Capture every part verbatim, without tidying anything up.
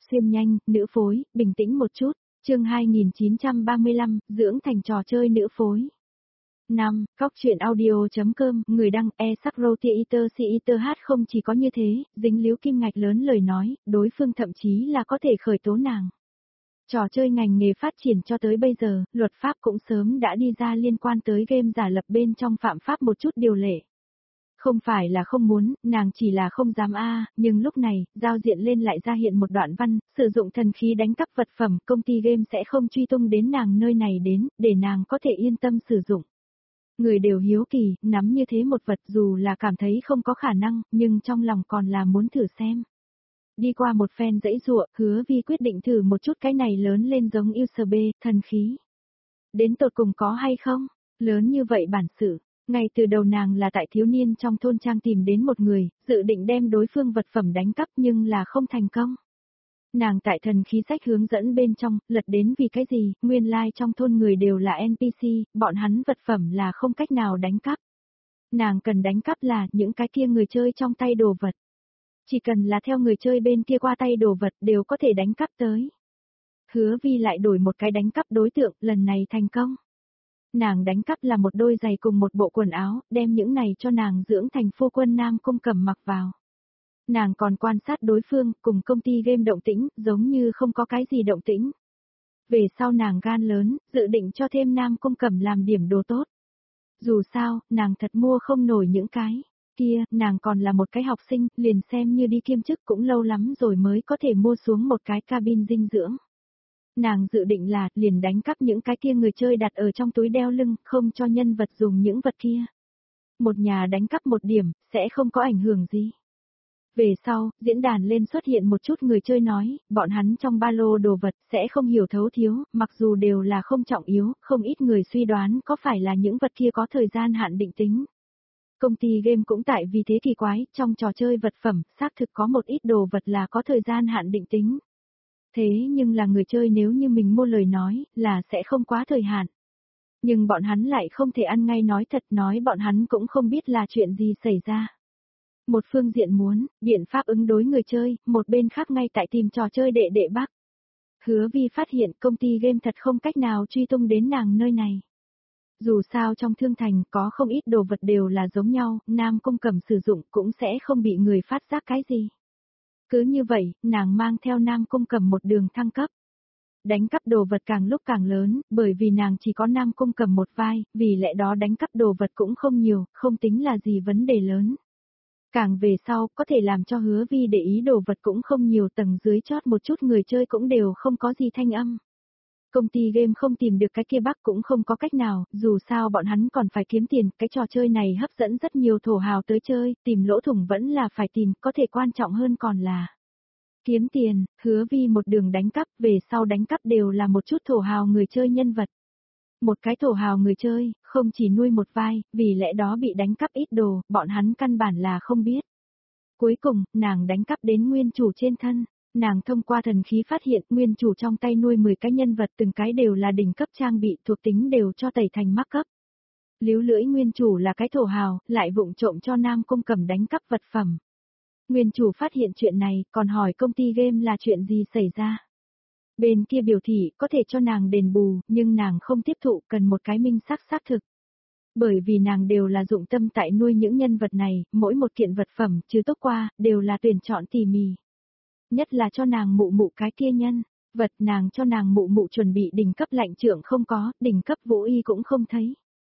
xuyên nhanh, nữ phối, bình tĩnh một chút. Chương hai nghìn chín trăm ba mươi lăm, dưỡng thành trò chơi nữ phối. năm. Góc truyện audio.com, người đăng e Sakro Theater Theater hát không chỉ có như thế, dính líu kim ngạch lớn lời nói, đối phương thậm chí là có thể khởi tố nàng. Trò chơi ngành nghề phát triển cho tới bây giờ, luật pháp cũng sớm đã đi ra liên quan tới game giả lập bên trong phạm pháp một chút điều lệ. Không phải là không muốn, nàng chỉ là không dám a, nhưng lúc này, giao diện lên lại ra hiện một đoạn văn, sử dụng thần khí đánh cắp vật phẩm, công ty game sẽ không truy tung đến nàng nơi này đến, để nàng có thể yên tâm sử dụng. Người đều hiếu kỳ, nắm như thế một vật dù là cảm thấy không có khả năng, nhưng trong lòng còn là muốn thử xem. Đi qua một phen dãy dụa, Hứa Vi quyết định thử một chút cái này lớn lên giống u ét bê, thần khí. Đến tột cùng có hay không? Lớn như vậy bản sự. Ngay từ đầu nàng là tại thiếu niên trong thôn trang tìm đến một người, dự định đem đối phương vật phẩm đánh cắp nhưng là không thành công. Nàng tại thần khí sách hướng dẫn bên trong, lật đến vì cái gì, nguyên lai like trong thôn người đều là en pê xê, bọn hắn vật phẩm là không cách nào đánh cắp. Nàng cần đánh cắp là những cái kia người chơi trong tay đồ vật. Chỉ cần là theo người chơi bên kia qua tay đồ vật đều có thể đánh cắp tới. Hứa Vi lại đổi một cái đánh cắp đối tượng, lần này thành công. Nàng đánh cắp là một đôi giày cùng một bộ quần áo, đem những này cho nàng dưỡng thành phu quân Nam Cung Cẩm mặc vào. Nàng còn quan sát đối phương, cùng công ty game động tĩnh, giống như không có cái gì động tĩnh. Về sau nàng gan lớn, dự định cho thêm Nam Cung Cẩm làm điểm đồ tốt. Dù sao, nàng thật mua không nổi những cái kia, nàng còn là một cái học sinh, liền xem như đi kiêm chức cũng lâu lắm rồi mới có thể mua xuống một cái cabin dinh dưỡng. Nàng dự định là, liền đánh cắp những cái kia người chơi đặt ở trong túi đeo lưng, không cho nhân vật dùng những vật kia. Một nhà đánh cắp một điểm, sẽ không có ảnh hưởng gì. Về sau, diễn đàn lên xuất hiện một chút người chơi nói, bọn hắn trong ba lô đồ vật sẽ không hiểu thấu thiếu, mặc dù đều là không trọng yếu, không ít người suy đoán có phải là những vật kia có thời gian hạn định tính. Công ty game cũng tại vì thế kỳ quái, trong trò chơi vật phẩm, xác thực có một ít đồ vật là có thời gian hạn định tính. Thế nhưng là người chơi nếu như mình mua lời nói, là sẽ không quá thời hạn. Nhưng bọn hắn lại không thể ăn ngay nói thật, nói bọn hắn cũng không biết là chuyện gì xảy ra. Một phương diện muốn, biện pháp ứng đối người chơi, một bên khác ngay tại tìm trò chơi đệ đệ Bắc. Hứa Vi phát hiện công ty game thật không cách nào truy tung đến nàng nơi này. Dù sao trong thương thành có không ít đồ vật đều là giống nhau, Nam Cung Cẩm sử dụng cũng sẽ không bị người phát giác cái gì. Cứ như vậy, nàng mang theo Nam Cung Cẩm một đường thăng cấp. Đánh cắp đồ vật càng lúc càng lớn, bởi vì nàng chỉ có Nam Cung Cẩm một vai, vì lẽ đó đánh cắp đồ vật cũng không nhiều, không tính là gì vấn đề lớn. Càng về sau, có thể làm cho Hứa Vi để ý đồ vật cũng không nhiều, tầng dưới chót một chút người chơi cũng đều không có gì thanh âm. Công ty game không tìm được cái kia Bắc cũng không có cách nào, dù sao bọn hắn còn phải kiếm tiền, cái trò chơi này hấp dẫn rất nhiều thổ hào tới chơi, tìm lỗ thủng vẫn là phải tìm, có thể quan trọng hơn còn là kiếm tiền. Hứa Vi một đường đánh cắp, về sau đánh cắp đều là một chút thổ hào người chơi nhân vật. Một cái thổ hào người chơi, không chỉ nuôi một vai, vì lẽ đó bị đánh cắp ít đồ, bọn hắn căn bản là không biết. Cuối cùng, nàng đánh cắp đến nguyên chủ trên thân. Nàng thông qua thần khí phát hiện nguyên chủ trong tay nuôi mười cái nhân vật, từng cái đều là đỉnh cấp trang bị, thuộc tính đều cho tẩy thành mắc cấp. Líu lưỡi nguyên chủ là cái thổ hào, lại vụng trộm cho Nam Cung Cẩm đánh cắp vật phẩm. Nguyên chủ phát hiện chuyện này, còn hỏi công ty game là chuyện gì xảy ra. Bên kia biểu thị có thể cho nàng đền bù, nhưng nàng không tiếp thụ, cần một cái minh xác xác thực. Bởi vì nàng đều là dụng tâm tại nuôi những nhân vật này, mỗi một kiện vật phẩm, chứ tốt qua, đều là tuyển chọn tỉ mỉ. Nhất là cho nàng mụ mụ cái kia nhân, vật nàng cho nàng mụ mụ chuẩn bị đỉnh cấp lạnh trượng không có, đỉnh cấp vũ y cũng không thấy.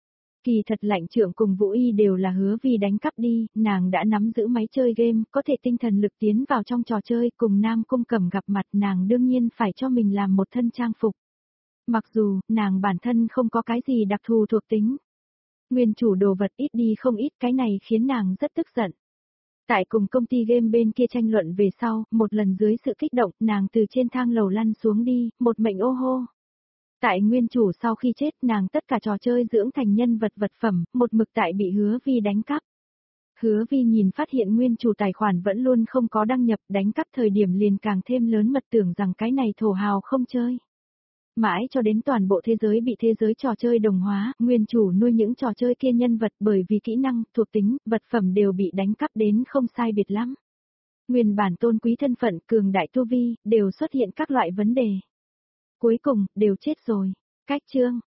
Kỳ thật lạnh trượng cùng vũ y đều là Hứa Vi đánh cắp đi, nàng đã nắm giữ máy chơi game, có thể tinh thần lực tiến vào trong trò chơi, cùng Nam Cung Cẩm gặp mặt nàng đương nhiên phải cho mình làm một thân trang phục. Mặc dù, nàng bản thân không có cái gì đặc thù thuộc tính. Nguyên chủ đồ vật ít đi không ít, cái này khiến nàng rất tức giận. Tại cùng công ty game bên kia tranh luận về sau, một lần dưới sự kích động, nàng từ trên thang lầu lăn xuống đi, một mệnh ô hô. Tại nguyên chủ sau khi chết, nàng tất cả trò chơi dưỡng thành nhân vật vật phẩm, một mực tại bị Hứa Vi đánh cắp. Hứa Vi nhìn phát hiện nguyên chủ tài khoản vẫn luôn không có đăng nhập, đánh cắp thời điểm liền càng thêm lớn mật, tưởng rằng cái này thổ hào không chơi. Mãi cho đến toàn bộ thế giới bị thế giới trò chơi đồng hóa, nguyên chủ nuôi những trò chơi kia nhân vật bởi vì kỹ năng, thuộc tính, vật phẩm đều bị đánh cắp đến không sai biệt lắm. Nguyên bản tôn quý thân phận, cường đại tu vi, đều xuất hiện các loại vấn đề. Cuối cùng, đều chết rồi. Cách chương.